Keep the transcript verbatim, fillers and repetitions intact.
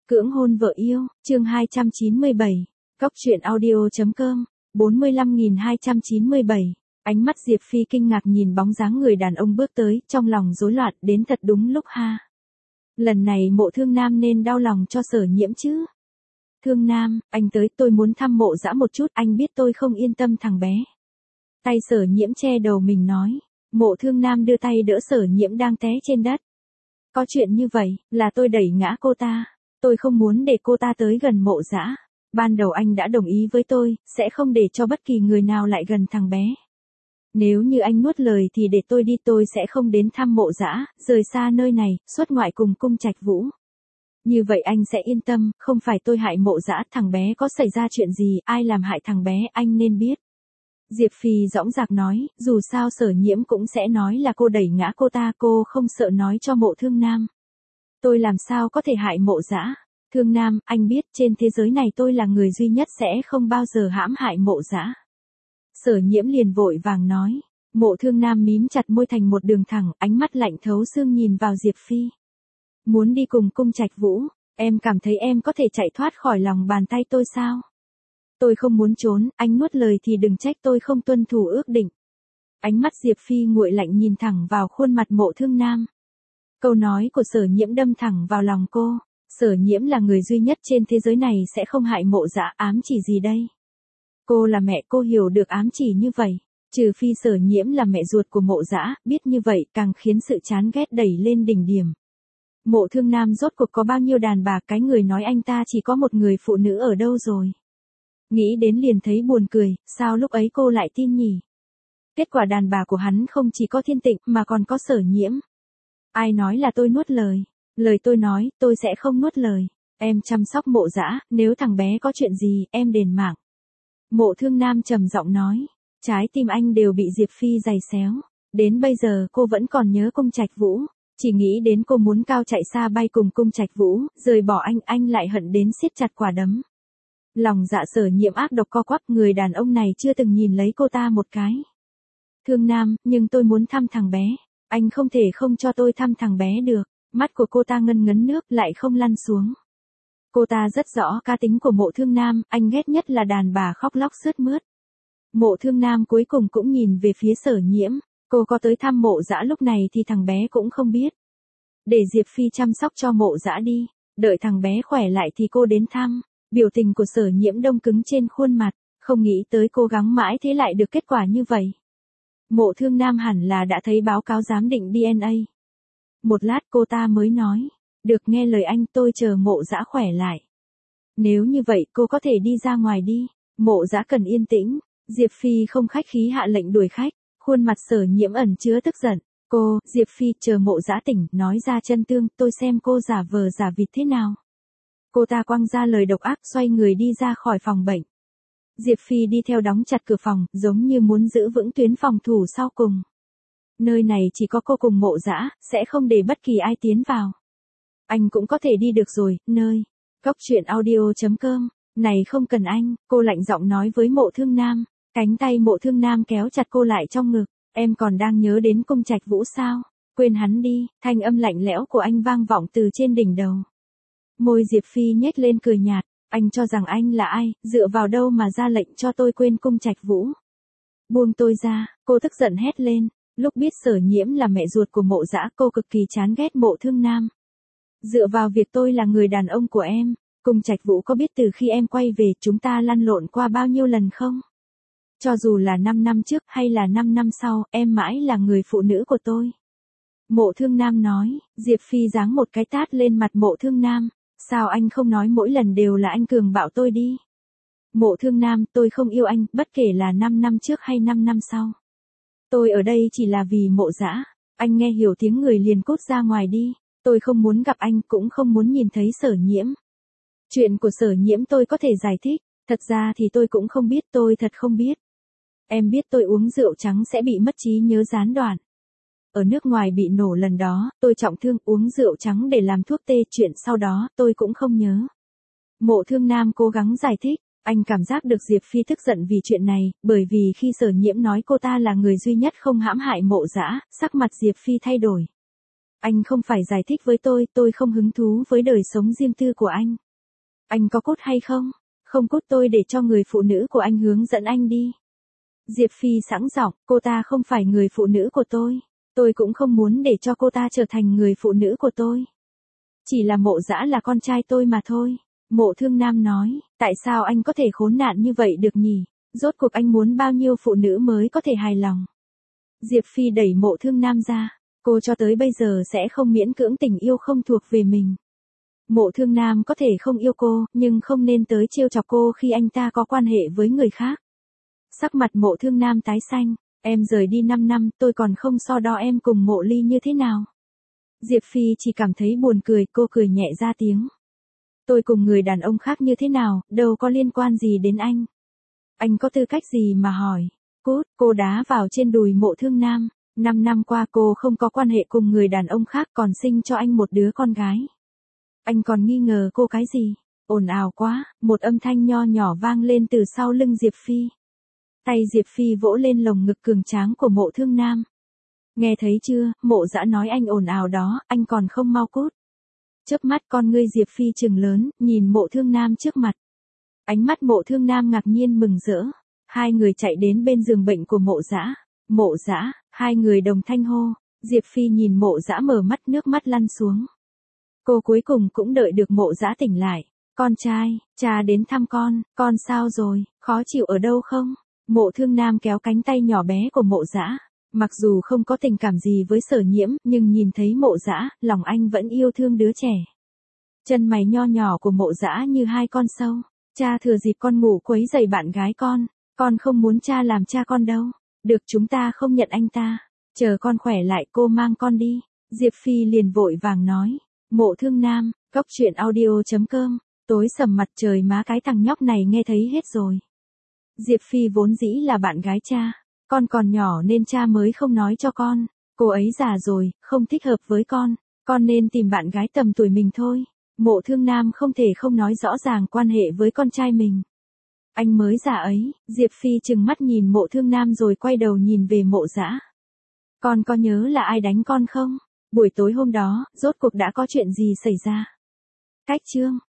Cưỡng hôn vợ yêu, chương hai trăm chín mươi bảy, Cóc truyện audio.com, bốn mươi lăm nghìn hai trăm chín mươi bảy. Ánh mắt Diệp Phi kinh ngạc nhìn bóng dáng người đàn ông bước tới, trong lòng rối loạn, đến thật đúng lúc ha. Lần này Mộ Thương Nam nên đau lòng cho Sở Nhiễm chứ. Thương Nam, anh tới, tôi muốn thăm Mộ Dã một chút, anh biết tôi không yên tâm thằng bé. Tay Sở Nhiễm che đầu mình nói. Mộ Thương Nam đưa tay đỡ Sở Nhiễm đang té trên đất. Có chuyện như vậy, là tôi đẩy ngã cô ta. Tôi không muốn để cô ta tới gần Mộ Dã. Ban đầu anh đã đồng ý với tôi, sẽ không để cho bất kỳ người nào lại gần thằng bé. Nếu như anh nuốt lời thì để tôi đi, tôi sẽ không đến thăm Mộ Dã, rời xa nơi này, xuất ngoại cùng Cung Trạch Vũ. Như vậy anh sẽ yên tâm, không phải tôi hại Mộ Dã, thằng bé có xảy ra chuyện gì, ai làm hại thằng bé, anh nên biết. Diệp Phi dõng dạc nói, dù sao Sở Nhiễm cũng sẽ nói là cô đẩy ngã cô ta, cô không sợ nói cho Mộ Thương Nam. Tôi làm sao có thể hại Mộ Dã? Thương Nam, anh biết trên thế giới này tôi là người duy nhất sẽ không bao giờ hãm hại Mộ Dã. Sở Nhiễm liền vội vàng nói. Mộ Thương Nam mím chặt môi thành một đường thẳng, ánh mắt lạnh thấu xương nhìn vào Diệp Phi. Muốn đi cùng Cung Trạch Vũ, em cảm thấy em có thể chạy thoát khỏi lòng bàn tay tôi sao? Tôi không muốn trốn, anh nuốt lời thì đừng trách tôi không tuân thủ ước định. Ánh mắt Diệp Phi nguội lạnh nhìn thẳng vào khuôn mặt Mộ Thương Nam. Câu nói của Sở Nhiễm đâm thẳng vào lòng cô. Sở Nhiễm là người duy nhất trên thế giới này sẽ không hại Mộ Dã, ám chỉ gì đây? Cô là mẹ, cô hiểu được ám chỉ như vậy. Trừ phi Sở Nhiễm là mẹ ruột của Mộ Dã, biết như vậy càng khiến sự chán ghét đẩy lên đỉnh điểm. Mộ Thương Nam rốt cuộc có bao nhiêu đàn bà, cái người nói anh ta chỉ có một người phụ nữ ở đâu rồi? Nghĩ đến liền thấy buồn cười, sao lúc ấy cô lại tin nhỉ? Kết quả đàn bà của hắn không chỉ có Thiên Tịnh mà còn có Sở Nhiễm. Ai nói là tôi nuốt lời? Lời tôi nói, tôi sẽ không nuốt lời. Em chăm sóc Mộ Dã, nếu thằng bé có chuyện gì, em đền mạng. Mộ Thương Nam trầm giọng nói. Trái tim anh đều bị Diệp Phi giày xéo. Đến bây giờ cô vẫn còn nhớ Cung Trạch Vũ. Chỉ nghĩ đến cô muốn cao chạy xa bay cùng Cung Trạch Vũ, rời bỏ anh, anh lại hận đến siết chặt quả đấm. Lòng dạ Sở Nhiễm ác độc co quắp, người đàn ông này chưa từng nhìn lấy cô ta một cái. Thương Nam, nhưng tôi muốn thăm thằng bé. Anh không thể không cho tôi thăm thằng bé được. Mắt của cô ta ngân ngấn nước lại không lăn xuống. Cô ta rất rõ cá tính của Mộ Thương Nam, anh ghét nhất là đàn bà khóc lóc sướt mướt. Mộ Thương Nam cuối cùng cũng nhìn về phía Sở Nhiễm. Cô có tới thăm Mộ Dã lúc này thì thằng bé cũng không biết. Để Diệp Phi chăm sóc cho Mộ Dã đi. Đợi thằng bé khỏe lại thì cô đến thăm. Biểu tình của Sở Nhiễm đông cứng trên khuôn mặt. Không nghĩ tới cố gắng mãi thế lại được kết quả như vậy. Mộ Thương Nam hẳn là đã thấy báo cáo giám định đê en a. Một lát cô ta mới nói. Được, nghe lời anh, tôi chờ Mộ Dã khỏe lại. Nếu như vậy cô có thể đi ra ngoài đi. Mộ Dã cần yên tĩnh. Diệp Phi không khách khí hạ lệnh đuổi khách. Khuôn mặt Sở Nhiễm ẩn chứa tức giận. Cô, Diệp Phi, chờ Mộ Dã tỉnh, nói ra chân tương, tôi xem cô giả vờ giả vịt thế nào. Cô ta quăng ra lời độc ác, xoay người đi ra khỏi phòng bệnh. Diệp Phi đi theo đóng chặt cửa phòng, giống như muốn giữ vững tuyến phòng thủ sau cùng. Nơi này chỉ có cô cùng Mộ Dã, sẽ không để bất kỳ ai tiến vào. Anh cũng có thể đi được rồi, nơi. Cóc truyện audio.com, này không cần anh, cô lạnh giọng nói với Mộ Thương Nam. Cánh tay Mộ Thương Nam kéo chặt cô lại trong ngực. Em còn đang nhớ đến Cung Trạch Vũ sao? Quên hắn đi, thanh âm lạnh lẽo của anh vang vọng từ trên đỉnh đầu. Môi Diệp Phi nhếch lên cười nhạt. Anh cho rằng anh là ai, dựa vào đâu mà ra lệnh cho tôi quên Cung Trạch Vũ? Buông tôi ra, cô tức giận hét lên. Lúc biết Sở Nhiễm là mẹ ruột của Mộ Dã, cô cực kỳ chán ghét Mộ Thương Nam. Dựa vào việc tôi là người đàn ông của em, Cung Trạch Vũ có biết từ khi em quay về chúng ta lăn lộn qua bao nhiêu lần không? Cho dù là năm năm trước hay là năm năm sau, em mãi là người phụ nữ của tôi. Mộ Thương Nam nói. Diệp Phi giáng một cái tát lên mặt Mộ Thương Nam. Sao anh không nói mỗi lần đều là anh cường bạo tôi đi? Mộ Thương Nam, tôi không yêu anh, bất kể là năm năm trước hay năm năm sau. Tôi ở đây chỉ là vì Mộ Dã. Anh nghe hiểu tiếng người liền cút ra ngoài đi. Tôi không muốn gặp anh, cũng không muốn nhìn thấy Sở Nhiễm. Chuyện của Sở Nhiễm tôi có thể giải thích. Thật ra thì tôi cũng không biết, tôi thật không biết. Em biết tôi uống rượu trắng sẽ bị mất trí nhớ gián đoạn. Ở nước ngoài bị nổ lần đó, tôi trọng thương uống rượu trắng để làm thuốc tê, chuyện sau đó tôi cũng không nhớ. Mộ Thương Nam cố gắng giải thích. Anh cảm giác được Diệp Phi tức giận vì chuyện này, bởi vì khi Sở Nhiễm nói cô ta là người duy nhất không hãm hại Mộ Dã, sắc mặt Diệp Phi thay đổi. Anh không phải giải thích với tôi, tôi không hứng thú với đời sống riêng tư của anh. Anh có cút hay không? Không cút tôi để cho người phụ nữ của anh hướng dẫn anh đi. Diệp Phi sẵn giọng, cô ta không phải người phụ nữ của tôi. Tôi cũng không muốn để cho cô ta trở thành người phụ nữ của tôi. Chỉ là Mộ Dã là con trai tôi mà thôi. Mộ Thương Nam nói, tại sao anh có thể khốn nạn như vậy được nhỉ? Rốt cuộc anh muốn bao nhiêu phụ nữ mới có thể hài lòng? Diệp Phi đẩy Mộ Thương Nam ra. Cô cho tới bây giờ sẽ không miễn cưỡng tình yêu không thuộc về mình. Mộ Thương Nam có thể không yêu cô, nhưng không nên tới trêu chọc cô khi anh ta có quan hệ với người khác. Sắc mặt Mộ Thương Nam tái xanh, em rời đi năm năm, tôi còn không so đo em cùng Mộ Ly như thế nào. Diệp Phi chỉ cảm thấy buồn cười, cô cười nhẹ ra tiếng. Tôi cùng người đàn ông khác như thế nào, đâu có liên quan gì đến anh. Anh có tư cách gì mà hỏi. Cút, cô đá vào trên đùi Mộ Thương Nam. Năm năm qua cô không có quan hệ cùng người đàn ông khác, còn sinh cho anh một đứa con gái. Anh còn nghi ngờ cô cái gì? Ồn ào quá, một âm thanh nho nhỏ vang lên từ sau lưng Diệp Phi. Tay Diệp Phi vỗ lên lồng ngực cường tráng của Mộ Thương Nam. Nghe thấy chưa, Mộ Dã nói anh ồn ào đó, anh còn không mau cút. Chớp mắt con ngươi Diệp Phi trừng lớn, nhìn Mộ Thương Nam trước mặt. Ánh mắt Mộ Thương Nam ngạc nhiên mừng rỡ. Hai người chạy đến bên giường bệnh của Mộ Dã. Mộ Dã, hai người đồng thanh hô. Diệp Phi nhìn Mộ Dã mở mắt, nước mắt lăn xuống. Cô cuối cùng cũng đợi được Mộ Dã tỉnh lại. Con trai, cha đến thăm con, con sao rồi, khó chịu ở đâu không? Mộ Thương Nam kéo cánh tay nhỏ bé của Mộ Dã. Mặc dù không có tình cảm gì với Sở Nhiễm, nhưng nhìn thấy Mộ Dã, lòng anh vẫn yêu thương đứa trẻ. Chân mày nho nhỏ của Mộ Dã như hai con sâu. Cha thừa dịp con ngủ quấy rầy bạn gái con, con không muốn cha làm cha con đâu. Được, chúng ta không nhận anh ta. Chờ con khỏe lại cô mang con đi. Diệp Phi liền vội vàng nói. Mộ Thương Nam, góc truyện audio chấm com. Tối sầm mặt trời má, cái thằng nhóc này nghe thấy hết rồi. Diệp Phi vốn dĩ là bạn gái cha. Con còn nhỏ nên cha mới không nói cho con. Cô ấy già rồi, không thích hợp với con. Con nên tìm bạn gái tầm tuổi mình thôi. Mộ Thương Nam không thể không nói rõ ràng quan hệ với con trai mình. Anh mới già ấy. Diệp Phi trừng mắt nhìn Mộ Thương Nam rồi quay đầu nhìn về Mộ Dã. Con có nhớ là ai đánh con không? Buổi tối hôm đó, rốt cuộc đã có chuyện gì xảy ra? Cách chương